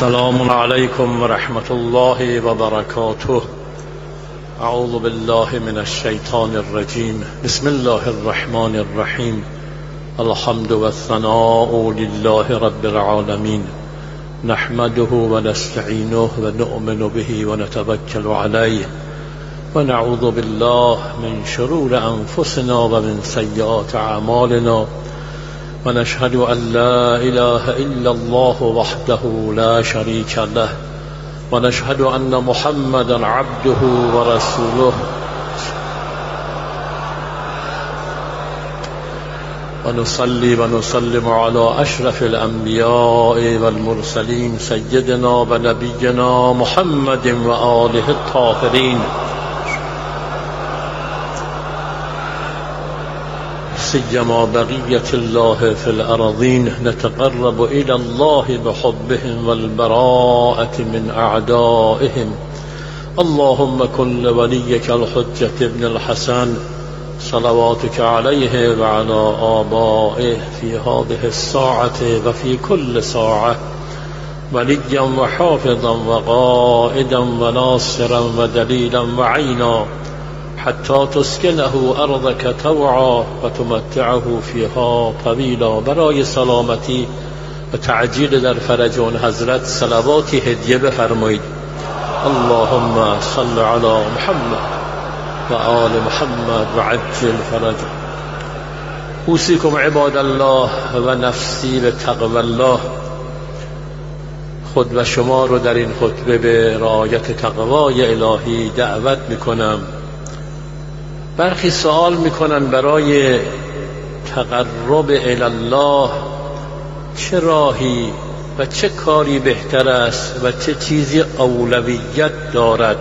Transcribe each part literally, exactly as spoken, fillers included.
السلام عليكم ورحمة الله وبركاته. أعوذ بالله من الشيطان الرجيم. بسم الله الرحمن الرحيم. الحمد والثناء لله رب العالمين، نحمده ونستعينه ونؤمن به ونتوكل عليه، ونعوذ بالله من شرور أنفسنا ومن سيئات أعمالنا، ونشهد أن لا إله إلا الله وحده لا شريك له، ونشهد أن محمدا عبده ورسوله، ونصلي ونسلم على أشرف الأنبياء والمرسلين سيدنا ونبينا محمد وآله الطاهرين، سيما بقية الله في الأرضين. نتقرب إلى الله بحبهم والبراءة من أعدائهم. اللهم كن لوليك الحجة ابن الحسن صلواتك عليه وعلى آبائه في هذه الساعة وفي كل ساعة وليا وحافظا وقائدا وناصرا ودليلا وعينا، حتى تسكنه أرضك طوعا وتمتعه فيها طويلا. برای سلامتی و تعجیل در فرج اون حضرت صلواتی هدیه بفرمایید. اللهم صل على محمد و آل محمد و عجل فرجه. اوصیکم عباد الله و نفسی به تقوی الله. خود و شما رو در این خطبه به رعایت تقوای الهی دعوت میکنم. برخی سوال میکنن برای تقرب الی الله چه راهی و چه کاری بهتر است و چه چیزی اولویت دارد.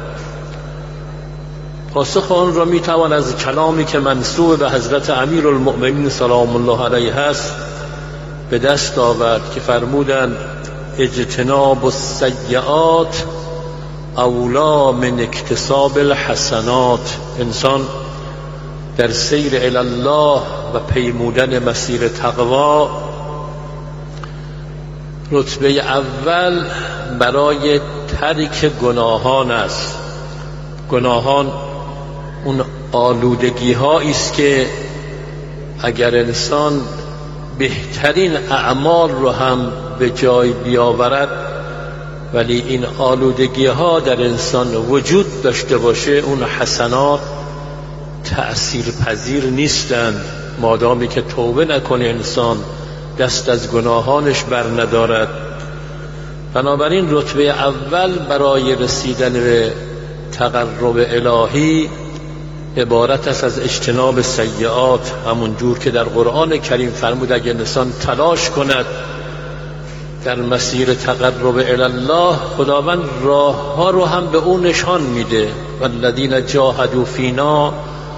پاسخ آن را میتوان از کلامی که منسوب به حضرت امیرالمؤمنین سلام الله علیه است به دست آورد که فرمودند اجتناب السیئات اولا من اکتساب الحسنات. انسان در سیر الی الله و پیمودن مسیر تقوا رتبه اول برای ترک گناهان است. گناهان اون آلودگی هایی است که اگر انسان بهترین اعمال رو هم به جای بیاورد ولی این آلودگی ها در انسان وجود داشته باشه، اون حسنات تأثیر پذیر نیستند مادامی که توبه نکنه انسان، دست از گناهانش بر ندارد. بنابراین رتبه اول برای رسیدن به تقرب الهی عبارت است از اجتناب سیئات، همون جور که در قرآن کریم فرمود اگر انسان تلاش کند در مسیر تقرب الی الله، خداوند راه ها رو هم به اون نشان میده. والذین جاهدوا فینا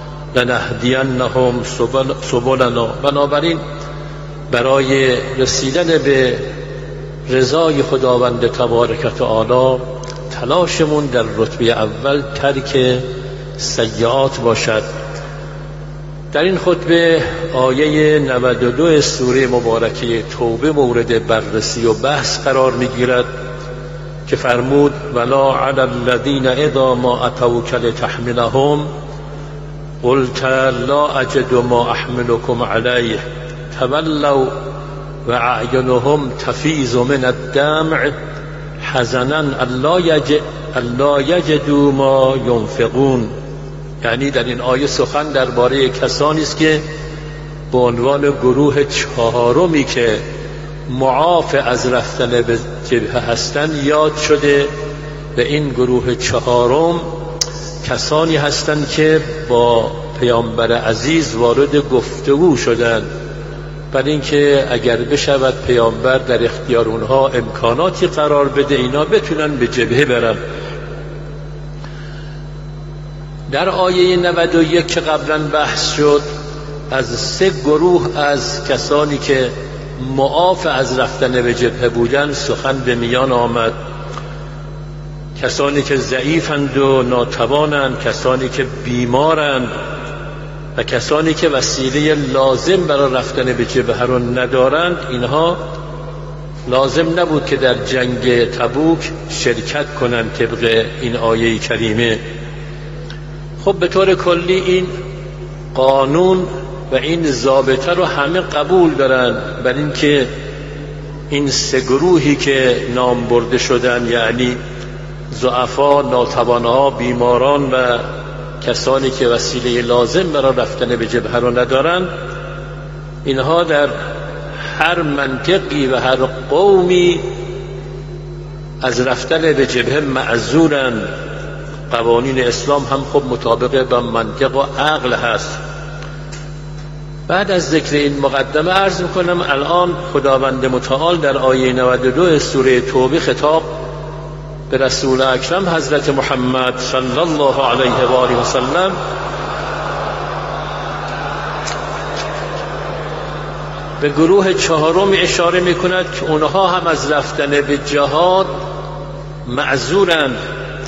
لنهدینهم سبلنا. بنابراین برای رسیدن به رضای خداوند تبارک و تعالی تلاشمون در رتبه اول ترک سیئات باشد. در این خطبه آیه نود و دو سوره مبارکه توبه مورد بررسی و بحث قرار میگیرد که فرمود ولا علی الذین اذا ما اتوک لتحملهم قلت لا اجد ما احملكم علیه تولوا و اعینهم تفیض من الدمع حزنا الا یجدوا ما ینفقون. یعنی در این آیه سخن درباره کسانی است که به عنوان گروه چهارمی که معاف از رفتن به جبهه هستند یاد شده. به این گروه چهارم کسانی هستند که با پیامبر عزیز وارد گفتگو شدند برای اینکه اگر بشود پیامبر در اختیار اونها امکاناتی قرار بده اینا بتونن به جبهه برن. در آیه نود و یک که قبلا بحث شد از سه گروه از کسانی که معاف از رفتن به جبهه بودن سخن به میان آمد. کسانی که ضعیفند و ناتوانند، کسانی که بیمارند و کسانی که وسیله لازم برای رفتن به جبهه رو ندارند، اینها لازم نبود که در جنگ تبوک شرکت کنند طبق این آیه کریمه. خب به طور کلی این قانون و این ضابطه رو همه قبول دارن، بر این که این سه گروهی که نام برده شدن، یعنی ضعفا، ناتوانها، بیماران و کسانی که وسیله لازم برای رفتن به جبهه رو ندارن، اینها در هر منطقی و هر قومی از رفتن به جبهه معذورن. قوانین اسلام هم خب مطابق با منطق و عقل هست. بعد از ذکر این مقدمه عرض میکنم الان خداوند متعال در آیه نود و دو سوره توبه خطاب به رسول اکرم حضرت محمد صلی الله علیه و آله و سلم به گروه چهارم اشاره میکند که اونها هم از رفتن به جهاد معذورند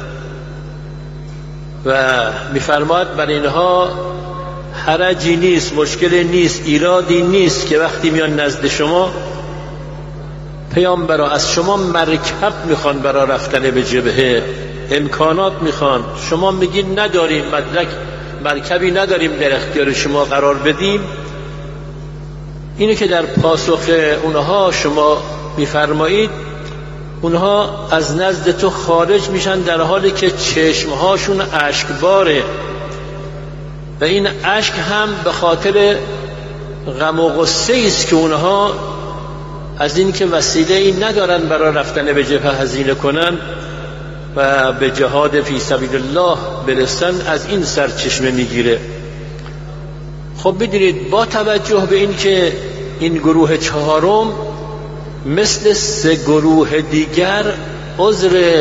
و میفرماد بر اینها حرجی نیست، مشکلی نیست، ایرادی نیست که وقتی میان نزد شما پیامبرا از شما مرکب میخوان برای رفتن به جبهه، امکانات میخوان، شما میگین نداریم، مدرک مرکبی نداریم در اختیار شما قرار بدیم. اینه که در پاسخ اونها شما میفرمایید اونها از نزد تو خارج میشن در حالی که چشمهاشون اشکباره و این اشک هم به خاطر غم و غصه است که اونها از این که وسیله ای ندارن برای رفتن به جبهه هزینه کنن و به جهاد فی سبیل الله برسن، از این سرچشمه میگیره. خب بدونید با توجه به این که این گروه چهارم مثل سه گروه دیگر عذر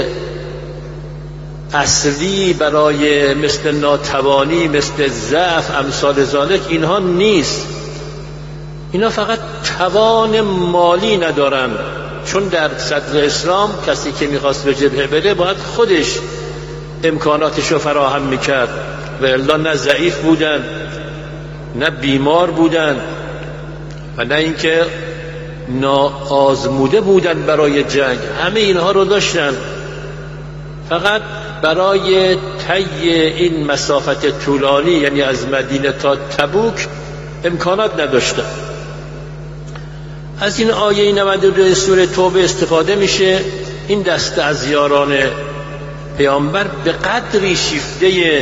اصلی برای مثل ناتوانی، مثل ضعف، امثال ذالک اینها نیست. اینا فقط توان مالی ندارن، چون در صدر اسلام کسی که میخواست به جبهه بره باید خودش امکاناتش رو فراهم میکرد و الا نه ضعیف بودن نه بیمار بودن و نه اینکه ناآزموده بودن برای جنگ، همه اینها رو داشتن. فقط برای طی این مسافت طولانی، یعنی از مدینه تا تبوک، امکانات نداشتن. از این آیه نود و دو سوره توبه استفاده میشه این دسته از یاران پیامبر به قدری شیفته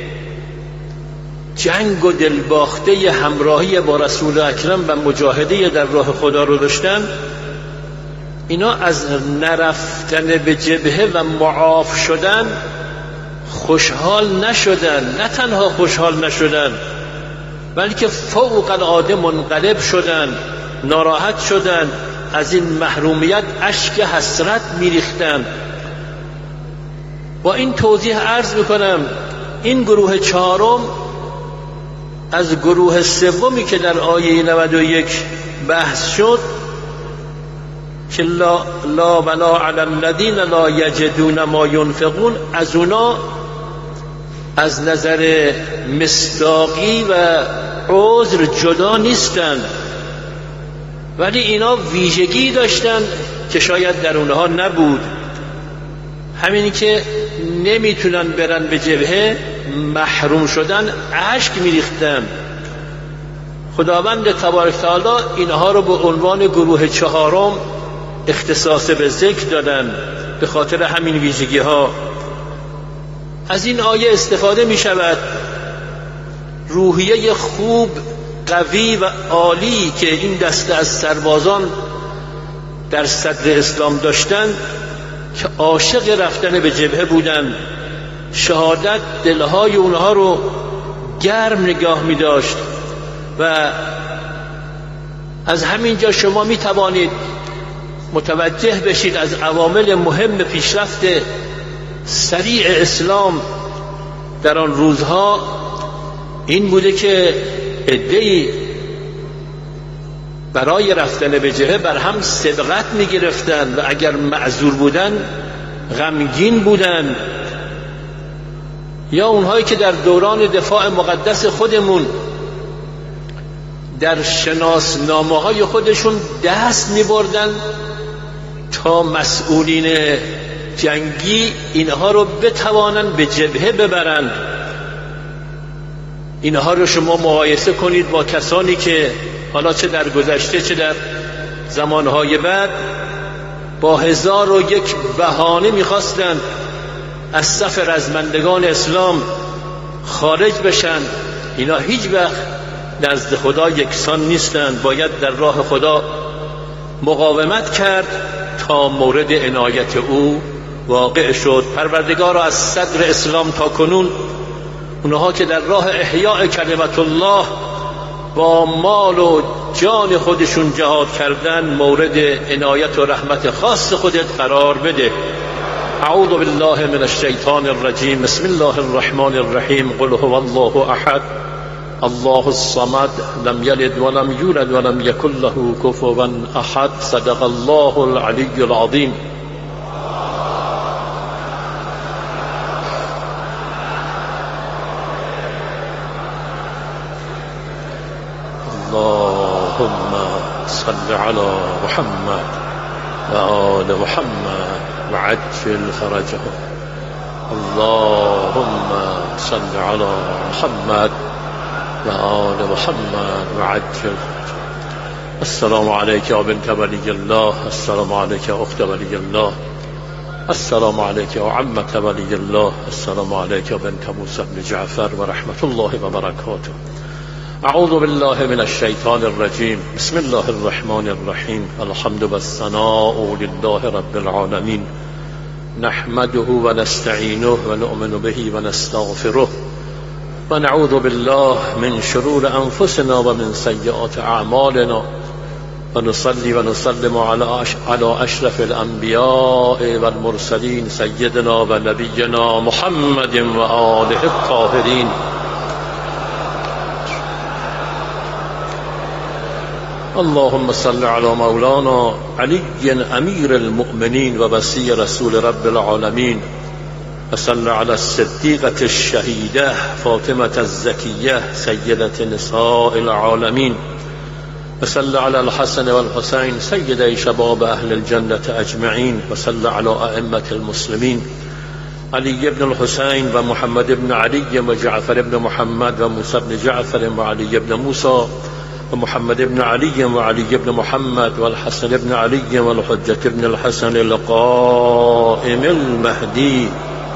جنگ و دلباخته همراهی با رسول اکرم و مجاهده در راه خدا رو داشتن، اینا از نرفتن به جبهه و معاف شدن خوشحال نشدن. نه تنها خوشحال نشدن بلکه فوق العاده منقلب شدن، ناراحت شدن، از این محرومیت اشک حسرت میریختن. با این توضیح عرض میکنم این گروه چهارم از گروه سومی که در آیه نود و یک بحث شد که لا, لا ولا علی الذین لا یجدون ما ینفقون، از اونا از نظر مصداقی و عذر جدا نیستند، ولی اینا ویژگی داشتن که شاید در اونها نبود. همینی که نمیتونن برن به جبهه، محروم شدن، اشک میریختن. خداوند تبارک تعالی اینها رو به عنوان گروه چهارم اختصاص به ذکر دادن به خاطر همین ویژگی ها. از این آیه استفاده می شود روحیه خوب، قوی و عالی که این دسته از سربازان در صدر اسلام داشتن که عاشق رفتن به جبهه بودن، شهادت دلهای اونها رو گرم نگاه می داشت. و از همینجا شما می توانید متوجه بشید از عوامل مهم پیشرفت سریع اسلام در آن روزها این بوده که عده‌ای برای رفتن به جبهه بر هم سبقت می گرفتن و اگر معذور بودن غمگین بودن، یا اونهایی که در دوران دفاع مقدس خودمون در شناسنامه های خودشون دست می بردن تا مسئولین جنگی اینها رو بتوانن به جبهه ببرند. اینها رو شما مقایسه کنید با کسانی که حالا چه در گذشته چه در زمانهای بعد با هزار و یک بهانه میخواستند از صف رزمندگان اسلام خارج بشن. اینا هیچ وقت نزد خدا یکسان نیستند. باید در راه خدا مقاومت کرد تا مورد عنایت او واقع شد. پروردگار را از صدر اسلام تا کنون اونها که در راه احیاء کلمت الله با مال و جان خودشون جهاد کردن مورد عنایت و رحمت خاص خودت قرار بده. اعوذ بالله من الشیطان الرجیم. بسم الله الرحمن الرحیم. قل هو الله احد الله الصمد لم یلد ولم یولد ولم یکن له کفوا احد. صدق الله العلی العظیم. اللهم صل على محمد وآل محمد وعجل فرجهم. اللهم صل على محمد وآل محمد وعجل فرجهم. السلام عليك يا بنت ولي الله. السلام عليك يا أخت ولي الله. السلام عليك يا عمة ولي الله. السلام عليك يا بنت موسى بن جعفر ورحمة الله وبركاته. اعوذ بالله من الشیطان الرجیم. بسم الله الرحمن الرحیم. الحمد والثناء لله رب العالمین. نحمده و نستعینه و نؤمن به و نستغفره و نعوذ بالله من شرور انفسنا و من سیئات اعمالنا و نصلی و نسلم على اشرف الانبیاء والمرسلین سیدنا و نبینا محمد و آله الطاهرین. اللهم صل على مولانا علي امير المؤمنين ووصي رسول رب العالمين وصل على الصديقة الشهيدة فاطمة الزكية سيدة نساء العالمين وصل على الحسن والحسين سيدي شباب أهل الجنة أجمعين وصل على أئمة المسلمين علي بن الحسين ومحمد بن علي وجعفر بن محمد وموسى بن جعفر وعلي بن موسى ومحمد بن علي وعلي بن محمد والحسن بن علي والحجة بن الحسن القائم المهدي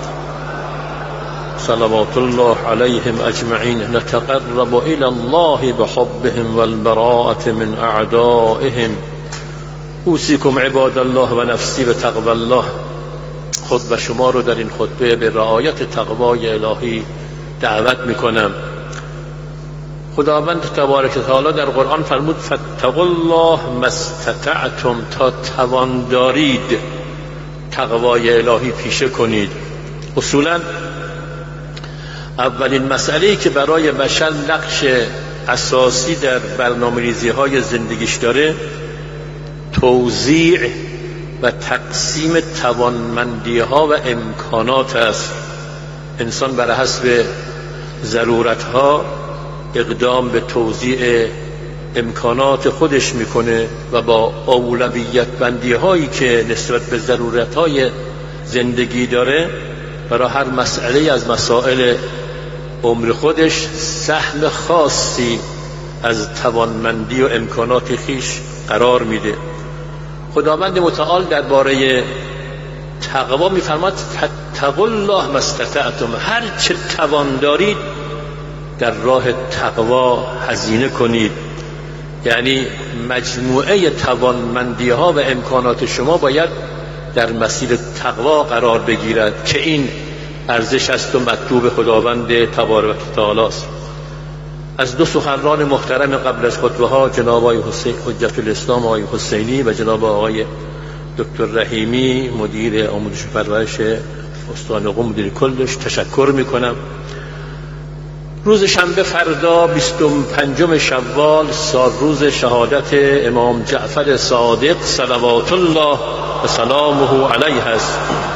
صلوات الله عليهم أجمعين. نتقرب إلى الله بحبهم والبراءة من أعدائهم. أوصيكم عباد الله و نفسی به تقوی الله. خود و شما رو در این خطبه به رعایت تقوای الهی دعوت میکنم. خداوند تبارک و تعالی در قرآن فرمود فاتقوا الله ما استطعتم، تا توان دارید تقوای الهی پیشه کنید. اصولا اولین مسئله‌ای که برای بشر نقش اساسی در برنامه‌ریزی های زندگیش داره توزیع و تقسیم توانمندی ها و امکانات است. انسان بر حسب ضرورت ها اقدام به توزیع امکانات خودش میکنه و با اولویت بندی هایی که نسبت به ضرورت های زندگی داره برای هر مسئله از مسائل عمر خودش سهم خاصی از توانمندی و امکانات خیش قرار میده. خداوند متعال درباره تقوا میفرماد فاتقوا الله ما استطعتم، هر چه توان دارید در راه تقوا هزینه کنید. یعنی مجموعه توانمندی ها و امکانات شما باید در مسیر تقوا قرار بگیرد که این ارزش است و مطلوب خداوند تبارک و تعالی است. از دو سخنران محترم قبل از خطبه ها جناب آقای حسین حجت الاسلام آقای حسینی و جناب آقای دکتر رحیمی مدیر آموزش و پرورش استان قم مدیر کلش تشکر میکنم. روز شنبه فردا بیست و پنجم شوال سال روز شهادت امام جعفر صادق صلوات الله و سلامه علیه است.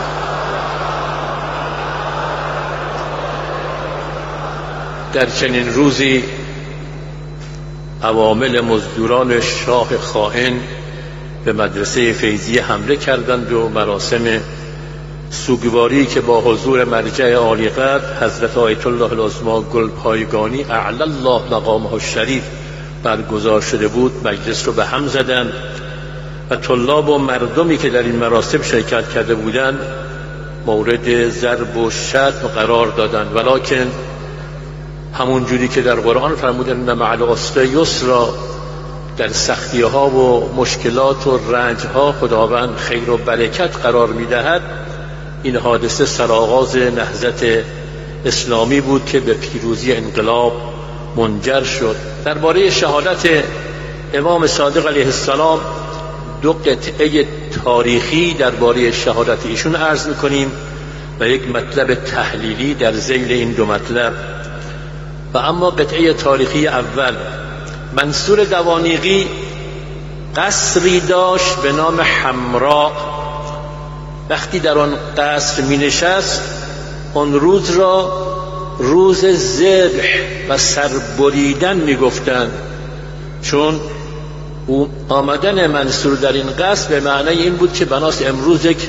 در چنین روزی عوامل مزدوران شاه خائن به مدرسه فیضیه حمله کردند و مراسم سوگواری که با حضور مرجع عالی قدر حضرت آیت الله العظمی گلپایگانی اعلی الله مقامه الشریف برگزار شده بود مجلس رو به هم زدند و طلاب و مردمی که در این مراسم شرکت کرده بودند مورد ضرب و شتم قرار دادند. ولکن همون جوری که در قرآن فرمودند ان مع العسر یسرا، در سختی ها و مشکلات و رنج ها خداوند خیر و برکت قرار میدهد. این حادثه سرآغاز نهضت اسلامی بود که به پیروزی انقلاب منجر شد. درباره شهادت امام صادق علیه السلام دو قطعه تاریخی درباره شهادت ایشون عرض میکنیم و یک مطلب تحلیلی در ذیل این دو مطلب. و اما قطعه تاریخی اول، منصور دوانیقی قصری داشت به نام حمراء. وقتی در آن قصر می نشست آن روز را روز ذبح و سربریدن می گفتند، چون او آمدن منصور در این قصر به معنی این بود که بناس امروز یک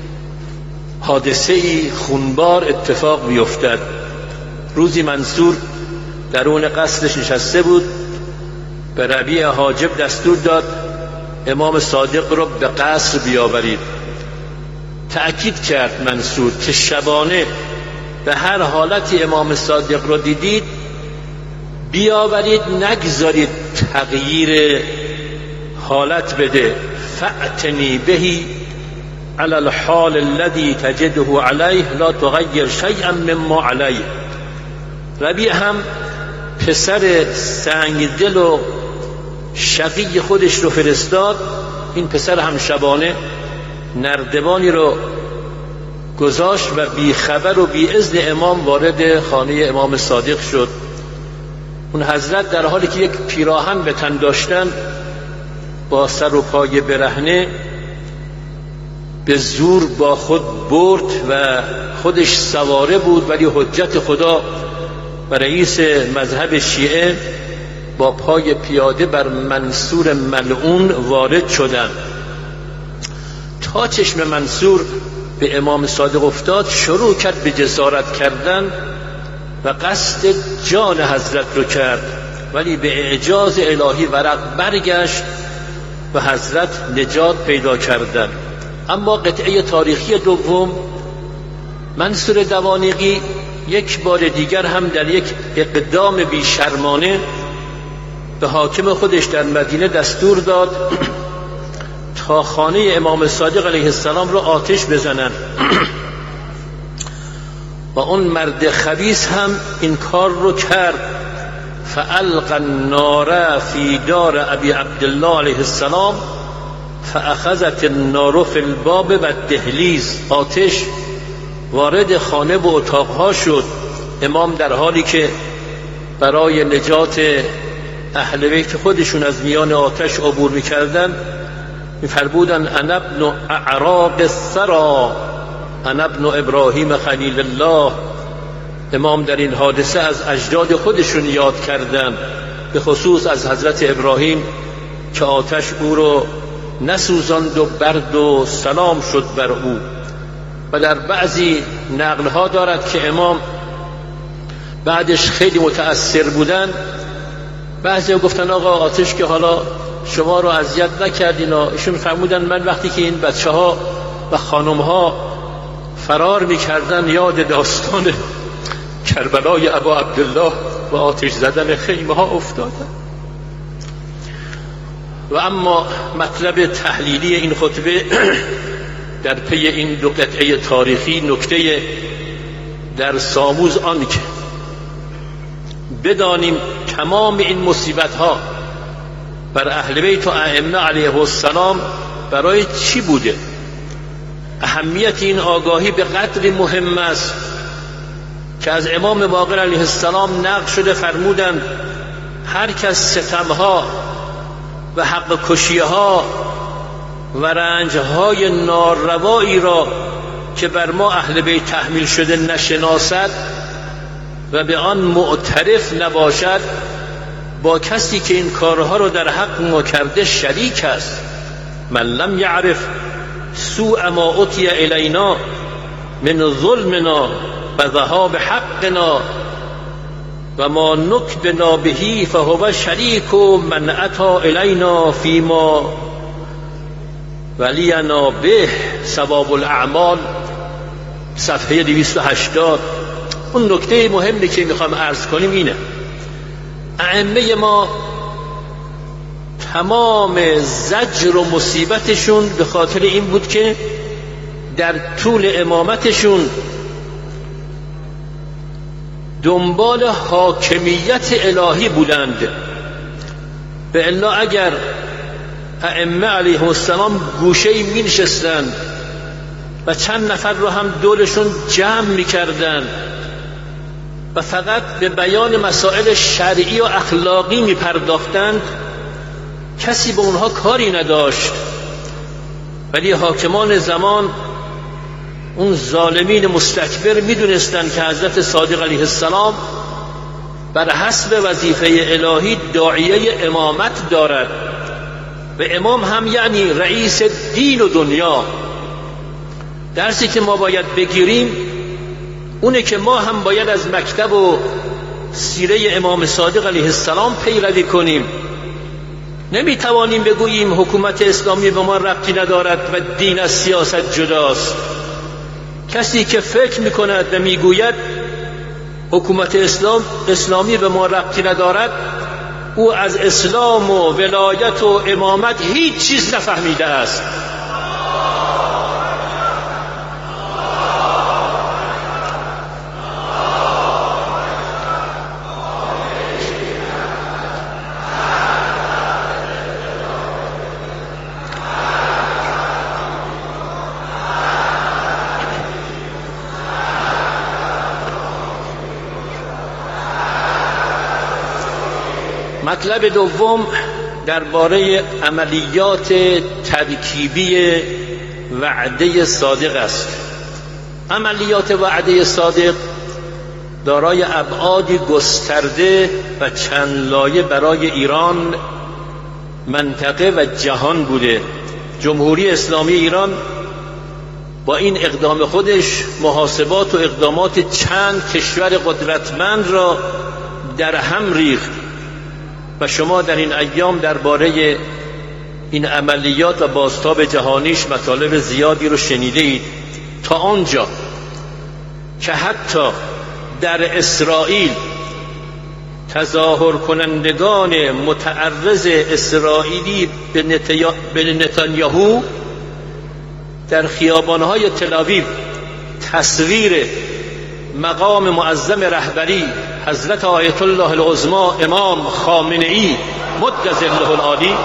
حادثه خونبار اتفاق بیفتد. روزی منصور در اون قصرش نشسته بود، به ربیع حاجب دستور داد امام صادق رو به قصر بیاورید. تأکید کرد منصور که شبانه به هر حالتی امام صادق رو دیدید بیاورید، نگذارید تغییر حالت بده. فأتنی بهی علی الحال الذی تجده علیه لا تغیر شیئا مما علیه. ربیع هم پسر سنگ دل و شقی خودش رو فرستاد. این پسر هم شبانه نردبانی رو گذاشت و بی خبر و بی اذن امام وارد خانه امام صادق شد. اون حضرت در حالی که یک پیراهن به تن داشتن با سر و پای برهنه به زور با خود برد و خودش سواره بود، ولی حجت خدا و رئیس مذهب شیعه با پای پیاده بر منصور ملعون وارد شدند. تا چشم منصور به امام صادق افتاد شروع کرد به جسارت کردن و قصد جان حضرت رو کرد، ولی به اعجاز الهی ورق برگشت و حضرت نجات پیدا کردند. اما قطعه تاریخی دوم، منصور دوانیقی یک بار دیگر هم در یک اقدام بیشرمانه به حاکم خودش در مدینه دستور داد تا خانه امام صادق علیه السلام رو آتش بزنن و اون مرد خبیث هم این کار رو کرد. فالقى النار فی دار ابی عبدالله علیه السلام فاخذت النار فی الباب و الدهلیز. آتش وارد خانه و اتاقها شد. امام در حالی که برای نجات اهل بیت خودشون از میان آتش عبور میکردن میفرمودن انا ابن اعراق الثری انا ابن ابراهیم خلیل الله. امام در این حادثه از اجداد خودشون یاد کردن، به خصوص از حضرت ابراهیم که آتش او رو نسوزاند و برد و سلام شد بر او. و در بعضی نقلها دارد که امام بعدش خیلی متأثر بودن. بعضی گفتن آقا آتش که حالا شما رو اذیت نکردین. ایشون فرمودن من وقتی که این بچه ها و خانم ها فرار میکردن یاد داستان کربلای ابا عبدالله و آتش زدن خیمه ها افتادن. و اما مطلب تحلیلی این خطبه در پی این دو قطعه تاریخی نکته در ساموز آن که بدانیم تمام این مصیبت ها بر اهل بیت و ائمه علیه السلام برای چی بوده. اهمیت این آگاهی به قدری مهم است که از امام باقر علیه السلام نقل شده فرمودند هر کس ستمها و حق کشیها و رنجهای ناروایی را که بر ما اهل بیت تحمیل شده نشناسد و به آن معترف نباشد با کسی که این کارها رو در حق ما کرده شریک است. من لم یعرف سوء ما اتی الینا من ظلمنا و ذهاب حقنا و ما نکبنا بهی فهو شریک من اتی الینا فیما ولینا به ثواب الاعمال، صفحه دویست و هشتاد. اون نکته مهمی که میخوام عرض کنیم اینه: ائمه ما تمام زجر و مصیبتشون به خاطر این بود که در طول امامتشون دنبال حاکمیت الهی بودند. به الا اگر ائمه علیهم السلام گوشه‌ای می نشستند و چند نفر رو هم دورشون جمع می کردن و فقط به بیان مسائل شرعی و اخلاقی می پرداختند، کسی به اونها کاری نداشت. ولی حاکمان زمان، اون ظالمین مستکبر، می دونستند که حضرت صادق علیه السلام بر حسب وظیفه الهی داعیه امامت دارد و امام هم یعنی رئیس دین و دنیا. درسی که ما باید بگیریم اونه که ما هم باید از مکتب و سیره امام صادق علیه السلام پیروی کنیم. نمیتوانیم بگوییم حکومت اسلامی به ما ربطی ندارد و دین از سیاست جداست. کسی که فکر میکند و میگوید حکومت اسلام اسلامی به ما ربطی ندارد، او از اسلام و ولایت و امامت هیچ چیز نفهمیده است. مطلب دوم درباره عملیات ترکیبی وعده صادق است. عملیات وعده صادق دارای ابعادی گسترده و چند لایه برای ایران، منطقه و جهان بوده. جمهوری اسلامی ایران با این اقدام خودش محاسبات و اقدامات چند کشور قدرتمند را در هم ریخت و شما در این ایام درباره این عملیات و بازتاب جهانیش مطالب زیادی رو شنیده اید، تا آنجا که حتی در اسرائیل تظاهر کنندگان متعرض اسرائیلی به نتانیاهو در خیابانهای تل‌آویو تصویر مقام معظم رهبری حضرت آیت الله العظمی امام خامنه‌ای مد ظله العالی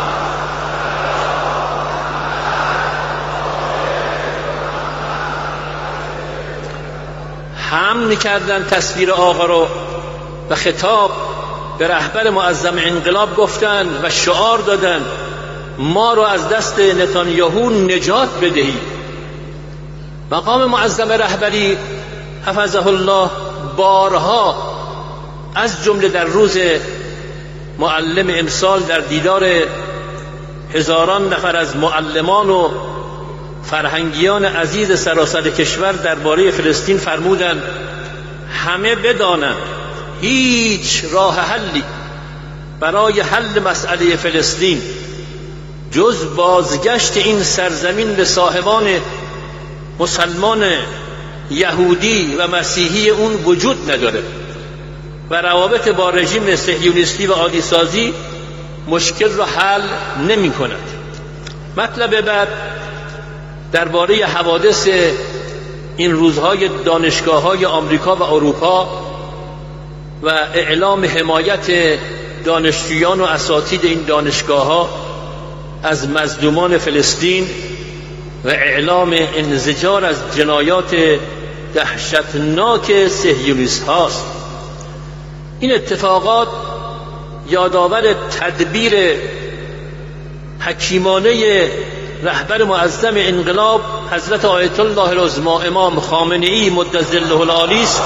هم می‌کردن تصویر آقا رو و خطاب به رهبر معظم انقلاب گفتن و شعار دادن ما رو از دست نتانیاهو نجات بدهید. مقام معظم رهبری حفظه الله بارها از جمله در روز معلم امسال در دیدار هزاران نفر از معلمان و فرهنگیان عزیز سراسر کشور درباره فلسطین فرمودند همه بدانند هیچ راه حلی برای حل مسئله فلسطین جز بازگشت این سرزمین به صاحبان مسلمان یهودی و مسیحی اون وجود نداره و روابط با رژیم صهیونیستی و عادی سازی مشکل را حل نمی کند. مطلب بعد درباره حوادث این روزهای دانشگاه‌های آمریکا و اروپا و اعلام حمایت دانشجویان و اساتید این دانشگاه‌ها از مظلومان فلسطین و اعلام انزجار از جنایات دهشتناک صهیونیست هاست. این اتفاقات یادآور تدبیر حکیمانه رهبر معظم انقلاب حضرت آیت الله العظمی امام خامنه‌ای مد ظله العالی است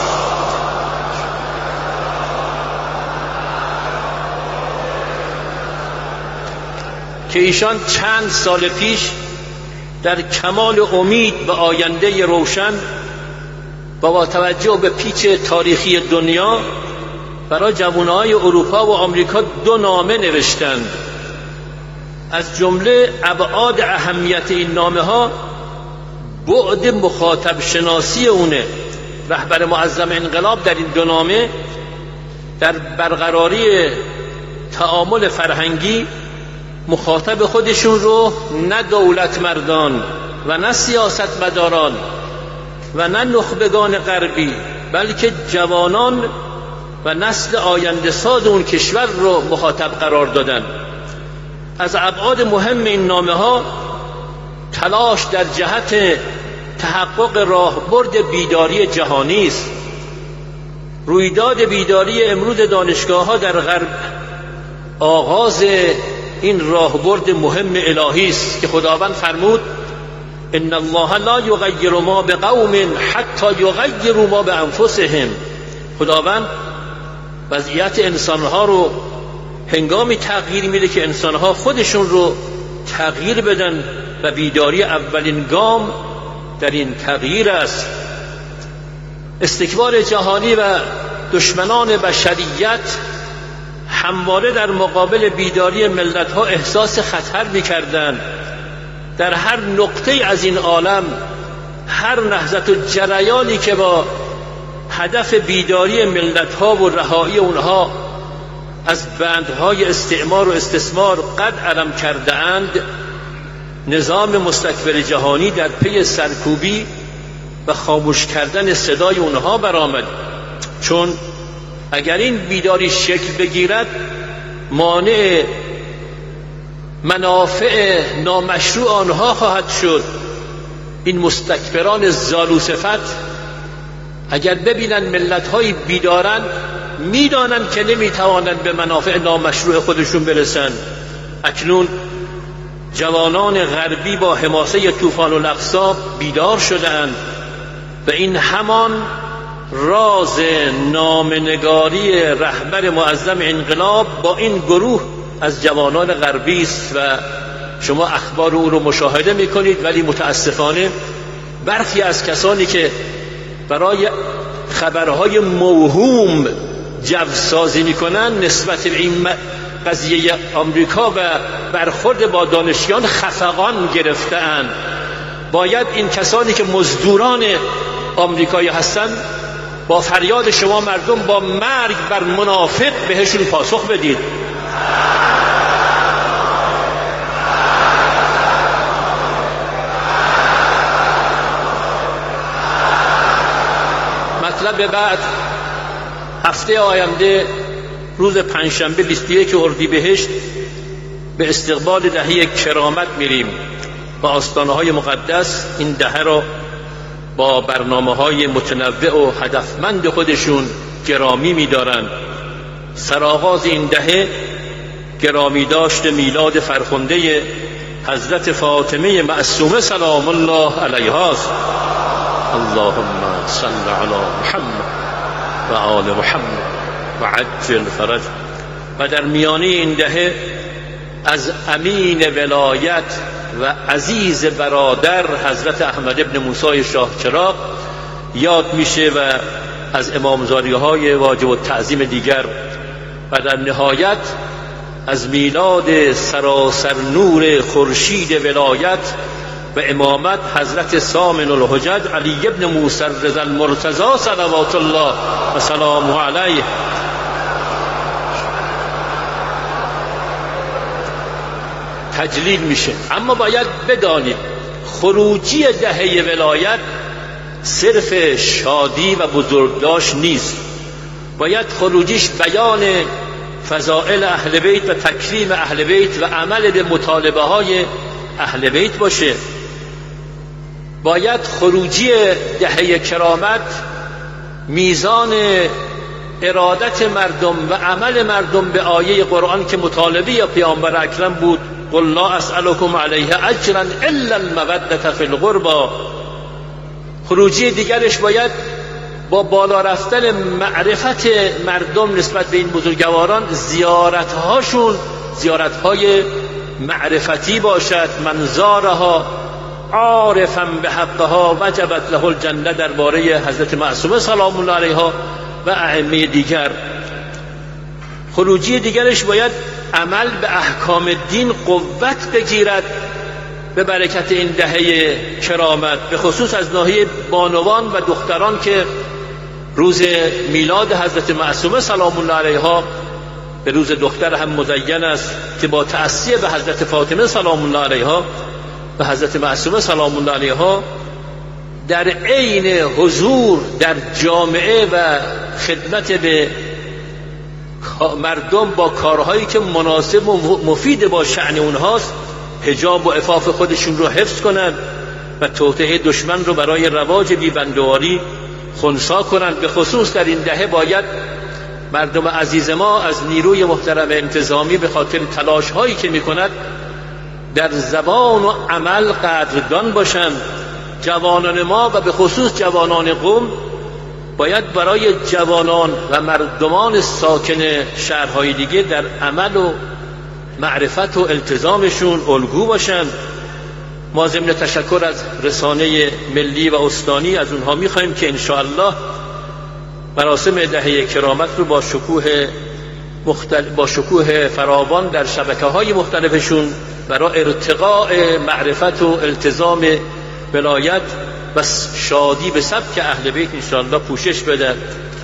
که ایشان چند سال پیش در کمال امید به آینده روشن و با توجه به پیچ تاریخی دنیا برای جوانهای اروپا و آمریکا دو نامه نوشتند. از جمله ابعاد اهمیت این نامه ها بعد مخاطب شناسی اونه. رهبر معظم انقلاب در این دو نامه در برقراری تعامل فرهنگی مخاطب خودشون رو نه دولت مردان و نه سیاست مداران و نه نخبگان غربی بلکه جوانان و نسل آینده ساز اون کشور رو مخاطب قرار دادن. از ابعاد مهم این نامه ها تلاش در جهت تحقق راهبرد بیداری جهانی است. رویداد بیداری امروز دانشگاه ها در غرب آغاز این راهبرد مهم الهی است که خداوند فرمود ان الله لا یغیر ما بقوم حتی یغیروا ما بانفسهم. خداوند وضعیت انسانها رو هنگامی تغییر میده که انسانها خودشون رو تغییر بدن و بیداری اولین گام در این تغییر است. استکبار جهانی و دشمنان بشریت همواره در مقابل بیداری ملت‌ها احساس خطر می‌کردند. در هر نقطه از این عالم هر نهضت و جریانی که با هدف بیداری ملت‌ها و رهایی اونها از بندهای استعمار و استثمار قد علم کرده اند، نظام مستکبر جهانی در پی سرکوبی و خاموش کردن صدای اونها برآمد. چون اگر این بیداری شکل بگیرد مانع منافع نامشروع آنها خواهد شد. این مستکبران زالوصفت اگر ببینن ملت‌های بیدارن میدانن که نمیتوانند به منافع نامشروع خودشون برسن. اکنون جوانان غربی با حماسه طوفان الاقصی بیدار شدند و این همان راز نامنگاری رهبر معظم انقلاب با این گروه از جوانان غربی است و شما اخبار او رو مشاهده میکنید. ولی متاسفانه برخی از کسانی که برای خبرهای موهوم جوسازی میکنن نسبت به این قضیه آمریکا و برخورد با دانشیان خفقان گرفته‌اند. باید این کسانی که مزدوران آمریکایی هستند با فریاد شما مردم با مرگ بر منافق بهشون پاسخ بدید. مطلب بعد، هفته آینده روز پنجشنبه بیست و یک اردیبهشت به استقبال دهه کرامت میریم و آستانه‌های مقدس این دهه را با برنامه‌های متنوع و هدفمند خودشون گرامی می‌دارند. سرآغاز این دهه گرامی داشت میلاد فرخنده حضرت فاطمه معصومه سلام الله علیها است. اللهم صل علی محمد و آل محمد و عجل فرج. و در میانه این دهه از امین ولایت و عزیز برادر حضرت احمد ابن موسی شاه چراغ یاد میشه و از امامزاده های واجب التعظیم دیگر و در نهایت از میلاد سراسر نور خورشید ولایت و امامت حضرت سامن الحجج علی ابن موسی رضا المرتضی صلوات الله و سلامه علیه. تجلیل میشه. اما باید بدانیم خروجی دهه ولایت صرف شادی و بزرگداشت نیست. باید خروجیش بیان فضائل اهل بیت و تکریم اهل بیت و عمل به مطالبه های اهل بیت باشه. باید خروجی دهه کرامت میزان ارادت مردم و عمل مردم به آیه قرآن که مطالبه یا پیامبر اکرم بود قل لا اسألكم علیه اجرا الا المودة فی القربى. خروجی دیگرش باید با بالا رفتن معرفت مردم نسبت به این بزرگواران زیارتهاشون زیارتهای معرفتی باشد. من زارها عارفا به حقها وجبت له الجنه درباره حضرت معصومه سلام الله علیها و ائمه دیگر. خروجی دیگرش باید عمل به احکام دین قوت بگیرد به برکت این دهه کرامت، به خصوص از ناحیه بانوان و دختران که روز میلاد حضرت معصومه سلام الله علیها به روز دختر هم مزین است که با تأسیه به حضرت فاطمه سلام الله علیها و حضرت معصومه سلام الله علیها در عین حضور در جامعه و خدمت به مردم با کارهایی که مناسب و مفید با شأن اونهاست حجاب و عفاف خودشون رو حفظ کنند و توطئه دشمن رو برای رواج بی‌بندواری خنثی کنند. به خصوص در این دهه باید مردم عزیز ما از نیروی محترم انتظامی به خاطر تلاش هایی که میکند در زبان و عمل قدردان باشند. جوانان ما و به خصوص جوانان قم باید برای جوانان و مردمان ساکن شهرهای دیگه در عمل و معرفت و التزامشون الگو باشند. ما ضمن تشکر از رسانه ملی و استانی از اونها میخوایم که انشاءالله مراسم دهه کرامت رو با شکوه مختل... با شکوه فراوان در شبکه‌های مختلفشون برای ارتقاء معرفت و التزام ولایت و شادی به سبک اهل بیت انشاءالله پوشش بده.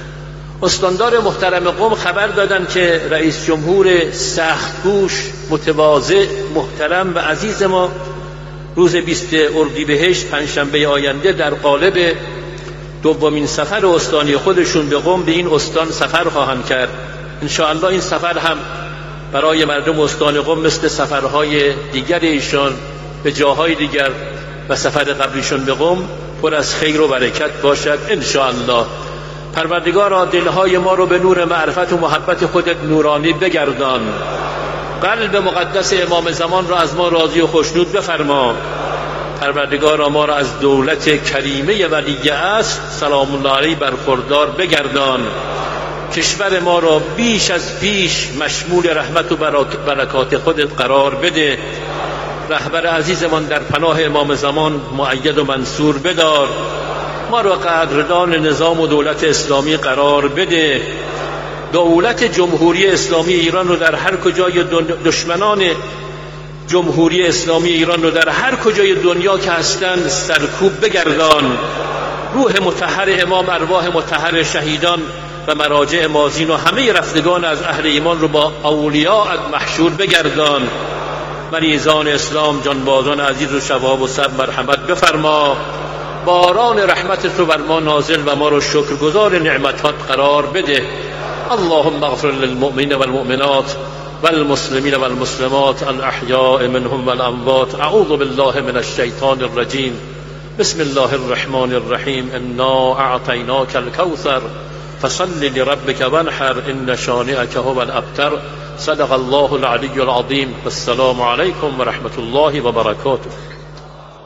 استاندار محترم قم خبر دادن که رئیس جمهور سختگوش، متواضع، محترم و عزیز ما روز بیست اردیبهشت پنجشنبه آینده در قالب دومین سفر استانی خودشون به قم به این استان سفر خواهند کرد. انشاءالله این سفر هم برای مردم استان قم مثل سفرهای دیگر ایشان به جاهای دیگر و سفر قبلیشون به قم پر از خیر و برکت باشد انشاءالله. پروردگارا دلهای ما رو به نور معرفت و محبت خودت نورانی بگردان. قلب مقدس امام زمان را از ما راضی و خوشنود بفرما. پروردگارا ما را از دولت کریمه ولی است سلام الله علیه برخوردار بگردان. کشور ما را بیش از پیش مشمول رحمت و برکات خودت قرار بده. رهبر عزیزمان در پناه امام زمان مؤید و منصور بدار. ما را قدردان نظام و دولت اسلامی قرار بده. دولت جمهوری اسلامی ایران رو در هر کجای دشمنان جمهوری اسلامی ایران رو در هر کجای دنیا که هستند سرکوب بگردان. روح مطهر امام، ارواح مطهر شهیدان و مراجع مازین و همه رفتگان از اهل ایمان رو با اولیاء محشور بگردان. مریضان اسلام، جانبازان عزیز و شباب و صبر مرحمت بفرما. باران رحمتت رو بر ما نازل و ما رو شکرگزار نعمتات قرار بده. اللهم اغفر للمؤمنین والمؤمنات والمسلمین والمسلمات الاحیاء منهم والاموات. اعوذ بالله من الشیطان الرجیم. بسم الله الرحمن الرحیم. انا اعطیناک الکوثر فصل لربك وانحر ان شانئك هو الابتر. صدق الله العلی العظیم. والسلام علیکم و رحمت الله و برکاته.